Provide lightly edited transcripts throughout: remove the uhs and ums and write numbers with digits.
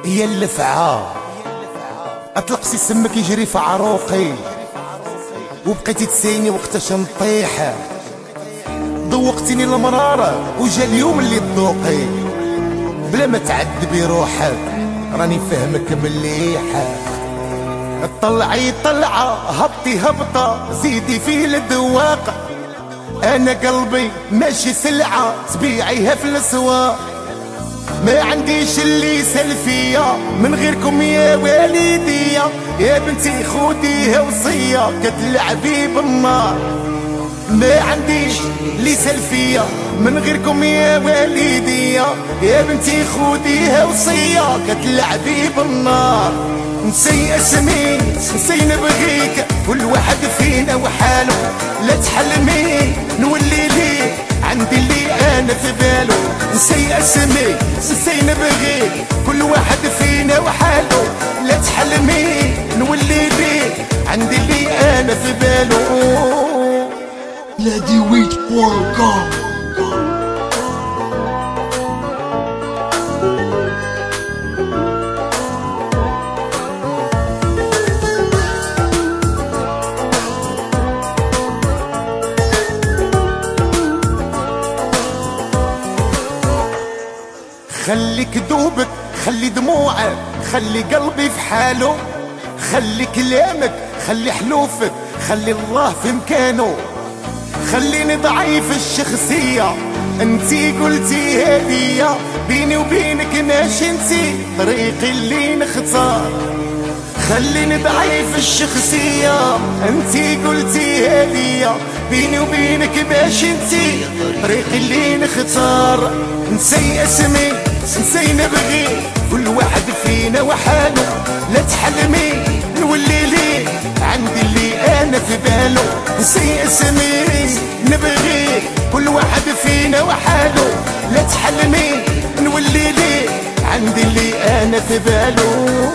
هي اللفعة اطلق سي سمك يجري في عروقي، وبقيتي تسيني وقتاش نطيح. ذوقتيني المرارة وجا اليوم اللي تذوقي، بلا ما تعذبي روحك راني فهمك مليح. طلعي طلعة هبطي هبطة زيدي في الذواق، انا قلبي ماشي سلعة تبيعيها في الاسواق. ما عنديش اللي يسال فيا من غيركم يا والدية، يا بنتي خوديها وصية كتلعبي بالنار. ما عنديش اللي يسال فيا من غيركم يا والدية، يا بنتي خوديها وصية كتلعبي بالنار. نسي اسمي نسي نبغيك، كل واحد فينا وحاله، لا تحلمي نولي ليك عندي اللي انا في باله. نسي اسمي نسي نبغيك، كل واحد فينا وحاله، لا تحلمي نولي ليك عندي اللي انا في باله. Ladiweed.com. خلي كذوبك خلي دموعك خلي قلبي في حاله، خلي كلامك خلي حلوفك خلي الله في مكانه. خليني ضعيف الشخصية انتي قلتي هدية، بيني وبينك ماشي انتي طريقي اللي نختار. خليني ضعيف الشخصية انتي قلتي هدية، بيني وبينك ماشي انتي طريقي اللي نختار. نسي اسمي نسي نبغي، كل واحد فينا وحاله، لا تحلمي نولي ليه عندي اللي انا في باله. نسي اسمي نبغي، كل واحد فينا وحاله، لا تحلمي نولي ليه عندي اللي انا في باله.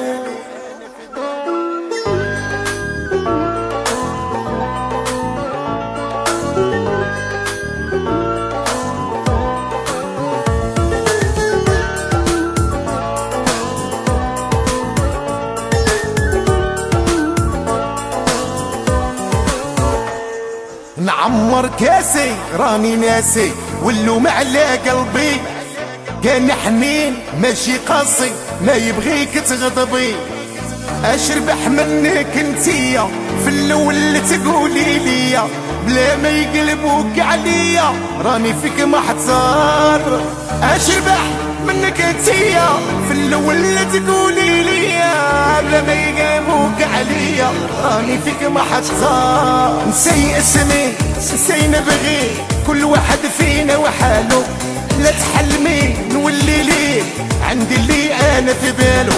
نعمر كاسي راني ناسي واللوم على قلبي، كان حنين ماشي قاسي ما يبغيك تغضبي. اشربح منك انتيا في الاول تقولي ليا، بلا ما يقلبوك عليا راني فيك محتار. اشربح منك انتيا في الاول تقولي ليا، بلا ما يقلبوك عليا راني فيك محتار. نسي اسمي نسي نبغي، كل واحد فينا وحاله، لا تحلمي نولي ليه عندي اللي انا في باله.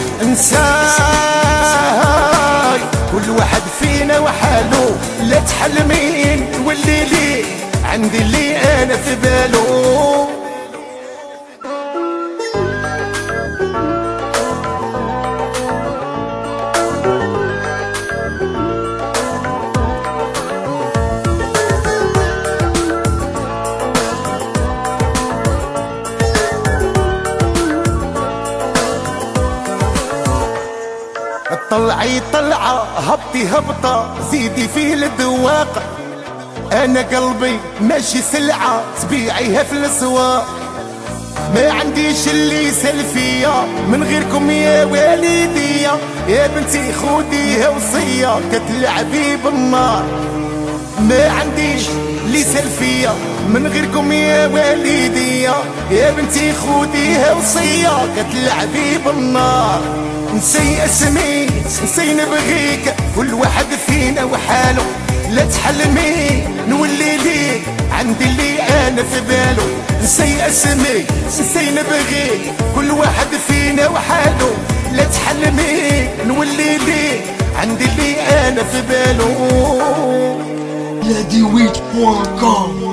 انساي كل واحد فينا وحاله، لا تحلمي نولي ليه عندي اللي انا في باله. طلعي طلعة هبطي هبطة زيدي في الذواق، انا قلبي ماشي سلعة تبيعيها في الاسواق. ما عنديش اللي يسال فيا من غيركم يا والدية، يا بنتي خوديها وصية كتلعبي بالنار. ما عنديش اللي يسال فيا من غيركم يا والدية، يا بنتي خوديها وصية كتلعبي بالنار. نسي اسمي نسي نبغيك، كل واحد فينا وحاله، لا تحلمي نولي ليك عندي اللي انا في باله. نسي اسمي نسي نبغيك، كل واحد فينا وحاله، لا تحلمي نولي ليك عندي اللي انا في باله. Ladiweed.com.